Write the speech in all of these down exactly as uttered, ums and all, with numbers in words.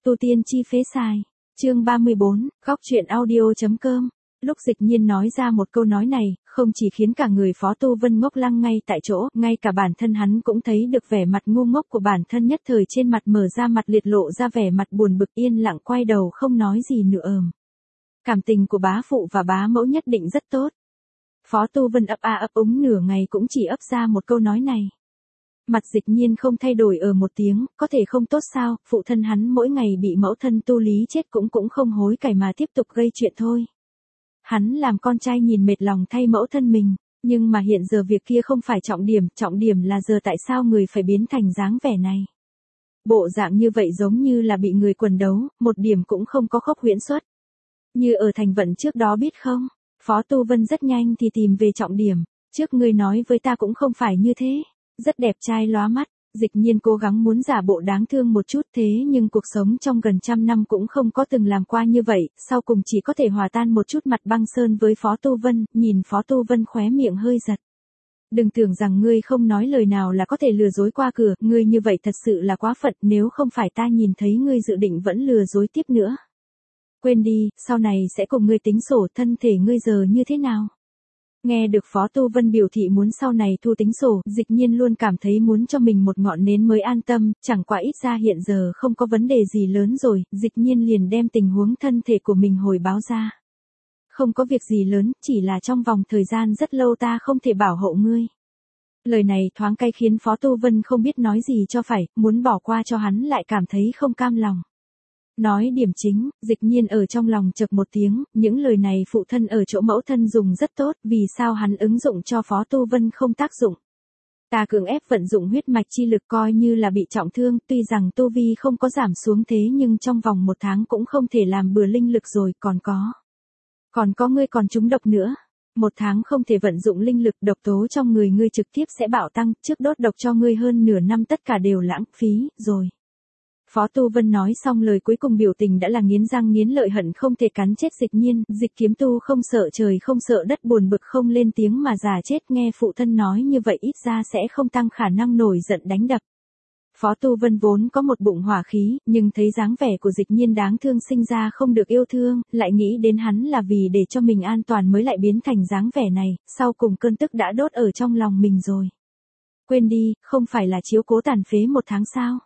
tu tiên chi phế xài. Chương ba mươi bốn, góc truyện audio.com. Lúc Dịch Nhiên nói ra một câu nói này, không chỉ khiến cả người Phó Tu Vân ngốc lăng ngay tại chỗ, ngay cả bản thân hắn cũng thấy được vẻ mặt ngu ngốc của bản thân, nhất thời trên mặt mở ra mặt liệt lộ ra vẻ mặt buồn bực, yên lặng quay đầu không nói gì nữa. ờm. Cảm tình của bá phụ và bá mẫu nhất định rất tốt. Phó Tu Vân ấp a ấp úng nửa ngày cũng chỉ ấp ra một câu nói này. Mặt Dịch Nhiên không thay đổi ở một tiếng, có thể không tốt sao, phụ thân hắn mỗi ngày bị mẫu thân tu lý chết cũng cũng không hối cải mà tiếp tục gây chuyện thôi. Hắn làm con trai nhìn mệt lòng thay mẫu thân mình, nhưng mà hiện giờ việc kia không phải trọng điểm, trọng điểm là giờ tại sao người phải biến thành dáng vẻ này. Bộ dạng như vậy giống như là bị người quần đấu, một điểm cũng không có khốc huyễn xuất. Như ở thành vận trước đó biết không, Phó Tu Vân rất nhanh thì tìm về trọng điểm, trước ngươi nói với ta cũng không phải như thế. Rất đẹp trai lóa mắt, Dịch Nhiên cố gắng muốn giả bộ đáng thương một chút, thế nhưng cuộc sống trong gần trăm năm cũng không có từng làm qua như vậy, sau cùng chỉ có thể hòa tan một chút mặt băng sơn với Phó Tu Vân, nhìn Phó Tu Vân khóe miệng hơi giật. Đừng tưởng rằng ngươi không nói lời nào là có thể lừa dối qua cửa, ngươi như vậy thật sự là quá phận, nếu không phải ta nhìn thấy ngươi dự định vẫn lừa dối tiếp nữa. Quên đi, sau này sẽ cùng ngươi tính sổ, thân thể ngươi giờ như thế nào? Nghe được Phó Tu Vân biểu thị muốn sau này thu tính sổ, Dịch Nhiên luôn cảm thấy muốn cho mình một ngọn nến mới an tâm, chẳng qua ít ra hiện giờ không có vấn đề gì lớn rồi, Dịch Nhiên liền đem tình huống thân thể của mình hồi báo ra. Không có việc gì lớn, chỉ là trong vòng thời gian rất lâu ta không thể bảo hộ ngươi. Lời này thoáng cay khiến Phó Tu Vân không biết nói gì cho phải, muốn bỏ qua cho hắn lại cảm thấy không cam lòng. Nói điểm chính, Dịch Nhiên ở trong lòng chực một tiếng, những lời này phụ thân ở chỗ mẫu thân dùng rất tốt, vì sao hắn ứng dụng cho Phó Tu Vân không tác dụng. Ta cưỡng ép vận dụng huyết mạch chi lực coi như là bị trọng thương, tuy rằng tu vi không có giảm xuống thế nhưng trong vòng một tháng cũng không thể làm bừa linh lực rồi, còn có. Còn có ngươi còn trúng độc nữa. Một tháng không thể vận dụng linh lực, độc tố trong người ngươi trực tiếp sẽ bạo tăng, trước đốt độc cho ngươi hơn nửa năm tất cả đều lãng phí, rồi. Phó Tu Vân nói xong lời cuối cùng biểu tình đã là nghiến răng nghiến lợi hận không thể cắn chết Dịch Nhiên, Dịch Kiếm Tu không sợ trời không sợ đất buồn bực không lên tiếng mà già chết, nghe phụ thân nói như vậy ít ra sẽ không tăng khả năng nổi giận đánh đập. Phó Tu Vân vốn có một bụng hỏa khí, nhưng thấy dáng vẻ của Dịch Nhiên đáng thương sinh ra không được yêu thương, lại nghĩ đến hắn là vì để cho mình an toàn mới lại biến thành dáng vẻ này, sau cùng cơn tức đã đốt ở trong lòng mình rồi. Quên đi, không phải là chiếu cố tàn phế một tháng sao?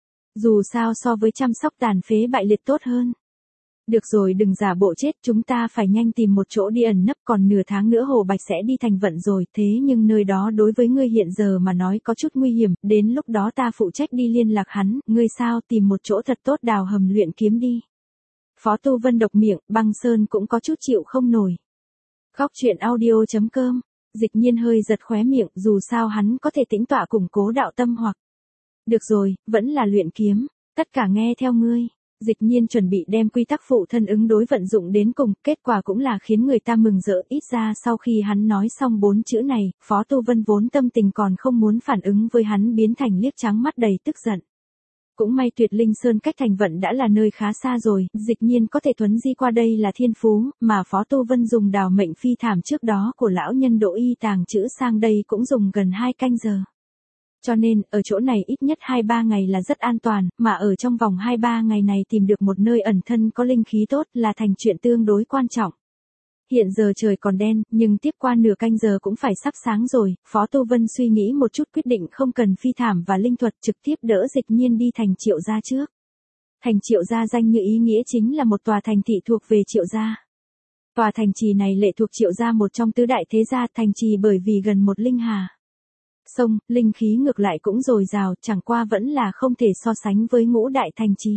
Dù sao so với chăm sóc tàn phế bại liệt tốt hơn. Được rồi, đừng giả bộ chết, chúng ta phải nhanh tìm một chỗ đi ẩn nấp, còn nửa tháng nữa Hồ Bạch sẽ đi thành vận rồi, thế nhưng nơi đó đối với ngươi hiện giờ mà nói có chút nguy hiểm, đến lúc đó ta phụ trách đi liên lạc hắn, ngươi sao tìm một chỗ thật tốt đào hầm luyện kiếm đi. Phó Tu Vân độc miệng, băng sơn cũng có chút chịu không nổi. Góc truyện audio.com, Dịch Nhiên hơi giật khóe miệng, dù sao hắn có thể tĩnh tọa củng cố đạo tâm hoặc. Được rồi, vẫn là luyện kiếm, tất cả nghe theo ngươi. Dịch Nhiên chuẩn bị đem quy tắc phụ thân ứng đối vận dụng đến cùng, kết quả cũng là khiến người ta mừng rỡ, ít ra sau khi hắn nói xong bốn chữ này, Phó Tu Vân vốn tâm tình còn không muốn phản ứng với hắn biến thành liếc trắng mắt đầy tức giận. Cũng may Tuyệt Linh Sơn cách thành vận đã là nơi khá xa rồi, Dịch Nhiên có thể thuấn di qua đây là thiên phú, mà Phó Tu Vân dùng đào mệnh phi thảm trước đó của lão nhân Đỗ Y tàng chữ sang đây cũng dùng gần hai canh giờ. Cho nên, ở chỗ này ít nhất hai ba ngày là rất an toàn, mà ở trong vòng hai ba ngày này tìm được một nơi ẩn thân có linh khí tốt là thành chuyện tương đối quan trọng. Hiện giờ trời còn đen, nhưng tiếp qua nửa canh giờ cũng phải sắp sáng rồi, Phó Tu Vân suy nghĩ một chút quyết định không cần phi thảm và linh thuật trực tiếp đỡ Dịch Nhiên đi thành Triệu Gia trước. Thành Triệu Gia danh như ý nghĩa chính là một tòa thành thị thuộc về Triệu Gia. Tòa thành trì này lệ thuộc Triệu Gia một trong tứ đại thế gia, thành trì bởi vì gần một linh hà. Sông, linh khí ngược lại cũng dồi dào, chẳng qua vẫn là không thể so sánh với ngũ đại thành trì.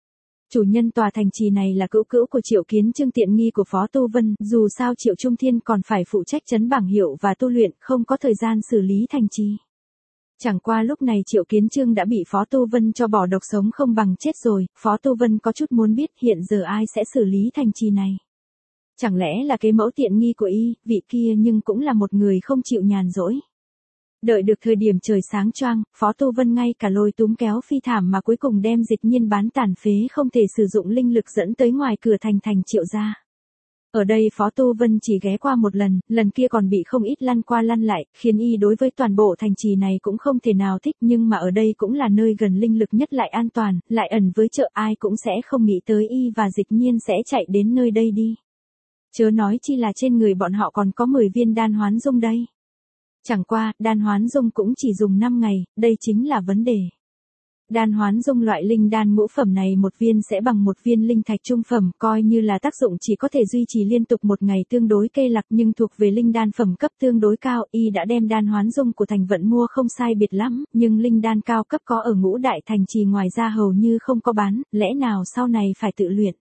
Chủ nhân tòa thành trì này là cữu cữu của Triệu Kiến Chương tiện nghi của Phó Tu Vân, dù sao Triệu Trung Thiên còn phải phụ trách trấn bảng hiệu và tu luyện, không có thời gian xử lý thành trì. Chẳng qua lúc này Triệu Kiến Chương đã bị Phó Tu Vân cho bỏ độc sống không bằng chết rồi, Phó Tu Vân có chút muốn biết hiện giờ ai sẽ xử lý thành trì này. Chẳng lẽ là cái mẫu tiện nghi của y, vị kia nhưng cũng là một người không chịu nhàn rỗi. Đợi được thời điểm trời sáng choang, Phó Tu Vân ngay cả lôi túm kéo phi thảm mà cuối cùng đem Dịch Nhiên bán tàn phế không thể sử dụng linh lực dẫn tới ngoài cửa thành thành Triệu Gia. Ở đây Phó Tu Vân chỉ ghé qua một lần, lần kia còn bị không ít lăn qua lăn lại, khiến y đối với toàn bộ thành trì này cũng không thể nào thích, nhưng mà ở đây cũng là nơi gần linh lực nhất lại an toàn, lại ẩn với chợ, ai cũng sẽ không nghĩ tới y và Dịch Nhiên sẽ chạy đến nơi đây đi. Chớ nói chi là trên người bọn họ còn có mười viên đan hoán dung đây. Chẳng qua, đan hoán dung cũng chỉ dùng năm ngày, đây chính là vấn đề. Đan hoán dung loại linh đan ngũ phẩm này một viên sẽ bằng một viên linh thạch trung phẩm, coi như là tác dụng chỉ có thể duy trì liên tục một ngày tương đối cây lạc, nhưng thuộc về linh đan phẩm cấp tương đối cao, y đã đem đan hoán dung của thành vận mua không sai biệt lắm, nhưng linh đan cao cấp có ở ngũ đại thành trì ngoài ra hầu như không có bán, lẽ nào sau này phải tự luyện.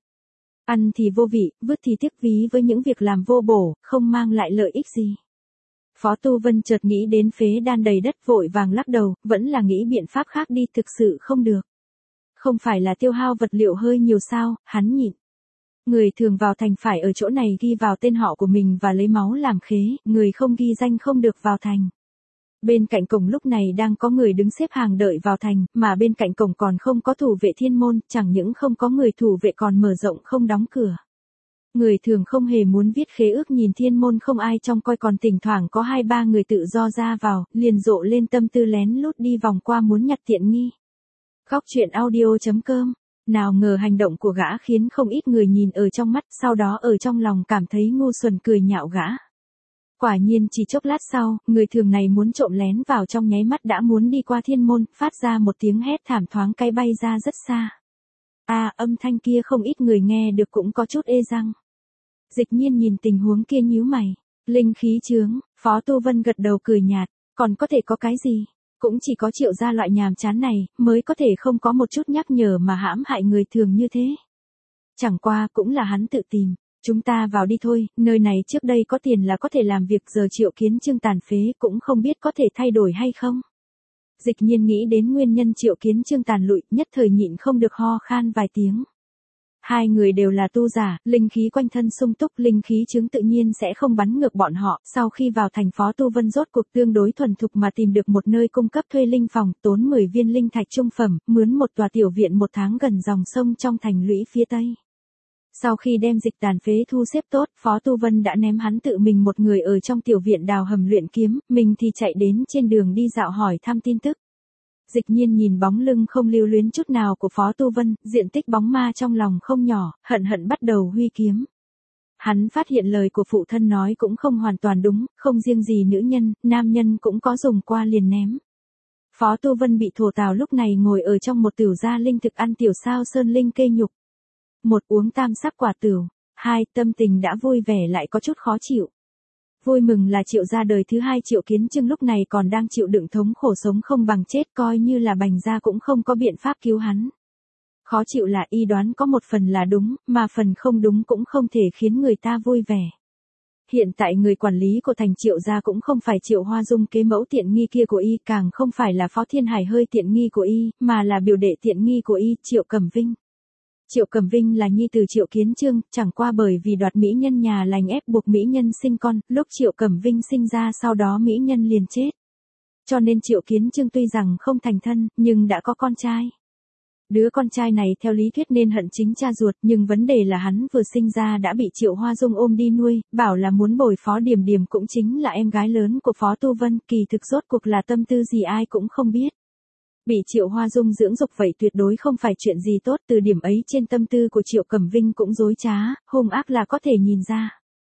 Ăn thì vô vị, vứt thì tiếc ví với những việc làm vô bổ, không mang lại lợi ích gì. Phó Tu Vân chợt nghĩ đến phế đan đầy đất, vội vàng lắc đầu, vẫn là nghĩ biện pháp khác đi, thực sự không được. Không phải là tiêu hao vật liệu hơi nhiều sao, hắn nhịn. Người thường vào thành phải ở chỗ này ghi vào tên họ của mình và lấy máu làm khế, người không ghi danh không được vào thành. Bên cạnh cổng lúc này đang có người đứng xếp hàng đợi vào thành, mà bên cạnh cổng còn không có thủ vệ thiên môn, chẳng những không có người thủ vệ còn mở rộng không đóng cửa. Người thường không hề muốn viết khế ước, nhìn thiên môn không ai trông coi, còn thỉnh thoảng có hai ba người tự do ra vào, liền rộ lên tâm tư lén lút đi vòng qua muốn nhặt tiện nghi. Góc truyện audio chấm com. Nào ngờ hành động của gã khiến không ít người nhìn ở trong mắt, sau đó ở trong lòng cảm thấy ngu xuẩn cười nhạo gã. Quả nhiên chỉ chốc lát sau, người thường này muốn trộm lén vào trong nháy mắt đã muốn đi qua thiên môn, phát ra một tiếng hét thảm, thoáng cái bay ra rất xa. À, âm thanh kia không ít người nghe được cũng có chút ê răng. Dịch Nhiên nhìn tình huống kia nhíu mày. Linh khí chướng, Phó Tu Vân gật đầu cười nhạt, còn có thể có cái gì? Cũng chỉ có Triệu gia loại nhàm chán này, mới có thể không có một chút nhắc nhở mà hãm hại người thường như thế. Chẳng qua cũng là hắn tự tìm. Chúng ta vào đi thôi, nơi này trước đây có tiền là có thể làm việc, giờ Triệu Kiến Chương tàn phế cũng không biết có thể thay đổi hay không. Dịch Nhiên nghĩ đến nguyên nhân Triệu Kiến Chương tàn lụi, nhất thời nhịn không được ho khan vài tiếng. Hai người đều là tu giả, linh khí quanh thân sung túc, linh khí chứng tự nhiên sẽ không bắn ngược bọn họ. Sau khi vào thành, Phó Tu Vân rốt cuộc tương đối thuần thục mà tìm được một nơi cung cấp thuê linh phòng, tốn mười viên linh thạch trung phẩm, mướn một tòa tiểu viện một tháng gần dòng sông trong thành lũy phía tây. Sau khi đem Dịch tàn phế thu xếp tốt, Phó Tu Vân đã ném hắn tự mình một người ở trong tiểu viện đào hầm luyện kiếm, mình thì chạy đến trên đường đi dạo hỏi thăm tin tức. Dịch Nhiên nhìn bóng lưng không lưu luyến chút nào của Phó Tu Vân, diện tích bóng ma trong lòng không nhỏ, hận hận bắt đầu huy kiếm. Hắn phát hiện lời của phụ thân nói cũng không hoàn toàn đúng, không riêng gì nữ nhân, nam nhân cũng có dùng qua liền ném. Phó Tu Vân bị thổ tào lúc này ngồi ở trong một tửu gia linh thực ăn tiểu sao sơn linh kê nhục. Một, uống tam sắc quả tửu. Hai, tâm tình đã vui vẻ lại có chút khó chịu. Vui mừng là Triệu gia đời thứ hai Triệu Kiến Chương lúc này còn đang chịu đựng thống khổ sống không bằng chết, coi như là bành gia cũng không có biện pháp cứu hắn. Khó chịu là y đoán có một phần là đúng, mà phần không đúng cũng không thể khiến người ta vui vẻ. Hiện tại người quản lý của thành Triệu gia cũng không phải Triệu Hoa Dung kế mẫu tiện nghi kia của y, càng không phải là Phó Thiên Hải hơi tiện nghi của y, mà là biểu đệ tiện nghi của y, Triệu Cẩm Vinh. Triệu Cẩm Vinh là nhi từ Triệu Kiến Chương, chẳng qua bởi vì đoạt mỹ nhân nhà lành ép buộc mỹ nhân sinh con, lúc Triệu Cẩm Vinh sinh ra sau đó mỹ nhân liền chết. Cho nên Triệu Kiến Chương tuy rằng không thành thân, nhưng đã có con trai. Đứa con trai này theo lý thuyết nên hận chính cha ruột, nhưng vấn đề là hắn vừa sinh ra đã bị Triệu Hoa Dung ôm đi nuôi, bảo là muốn bồi Phó Điềm Điềm cũng chính là em gái lớn của Phó Tu Vân, kỳ thực rốt cuộc là tâm tư gì ai cũng không biết. Bị Triệu Hoa Dung dưỡng dục vậy tuyệt đối không phải chuyện gì tốt, từ điểm ấy trên tâm tư của Triệu Cẩm Vinh cũng dối trá, hung ác là có thể nhìn ra.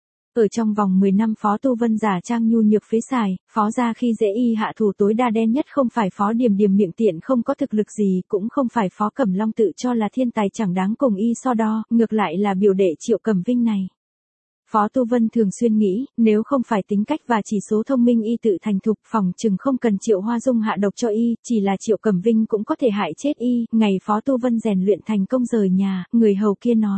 Ở trong vòng mười năm Phó Tu Vân giả trang nhu nhược phế xài, Phó gia khi dễ y hạ thủ tối đa đen nhất không phải Phó Điềm Điềm miệng tiện không có thực lực gì, cũng không phải Phó Cẩm Long tự cho là thiên tài chẳng đáng cùng y so đo, ngược lại là biểu đệ Triệu Cẩm Vinh này. Phó Tu Vân thường xuyên nghĩ, nếu không phải tính cách và chỉ số thông minh y tự thành thục, phòng chừng không cần Triệu Hoa Dung hạ độc cho y, chỉ là Triệu Cẩm Vinh cũng có thể hại chết y. Ngày Phó Tu Vân rèn luyện thành công rời nhà, người hầu kia nói: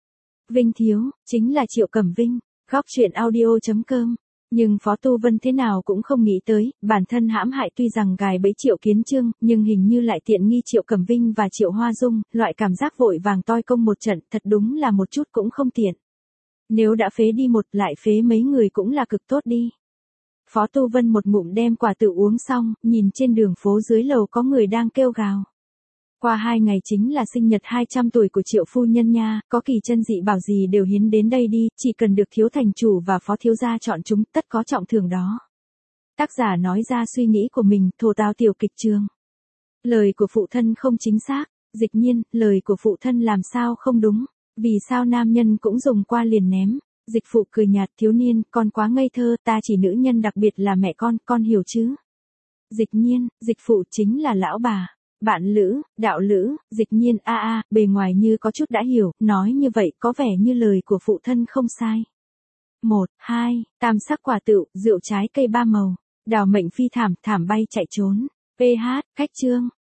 Vinh thiếu, chính là Triệu Cẩm Vinh. Góc truyện audio chấm com. Nhưng Phó Tu Vân thế nào cũng không nghĩ tới, bản thân hãm hại tuy rằng gài bẫy Triệu Kiến Chương, nhưng hình như lại tiện nghi Triệu Cẩm Vinh và Triệu Hoa Dung, loại cảm giác vội vàng toi công một trận, thật đúng là một chút cũng không tiện. Nếu đã phế đi một, lại phế mấy người cũng là cực tốt đi. Phó Tu Vân một ngụm đem quả tự uống xong, nhìn trên đường phố dưới lầu có người đang kêu gào. Qua hai ngày chính là sinh nhật hai trăm tuổi của Triệu phu nhân nha, có kỳ chân dị bảo gì đều hiến đến đây đi, chỉ cần được thiếu thành chủ và phó thiếu gia chọn chúng, tất có trọng thưởng đó. Tác giả nói ra suy nghĩ của mình, thổ tào tiểu kịch trường. Lời của phụ thân không chính xác, Dịch Nhiên, lời của phụ thân làm sao không đúng, vì sao nam nhân cũng dùng qua liền ném. Dịch phụ cười nhạt, thiếu niên, con quá ngây thơ, ta chỉ nữ nhân đặc biệt là mẹ con, con hiểu chứ. Dịch Nhiên, dịch phụ chính là lão bà. Bạn lữ, đạo lữ, Dịch Nhiên a a, bề ngoài như có chút đã hiểu, nói như vậy có vẻ như lời của phụ thân không sai. Một, hai, tam sắc quả tựu, rượu trái cây ba màu, đào mệnh phi thảm, thảm bay chạy trốn. pê hát, khách chương.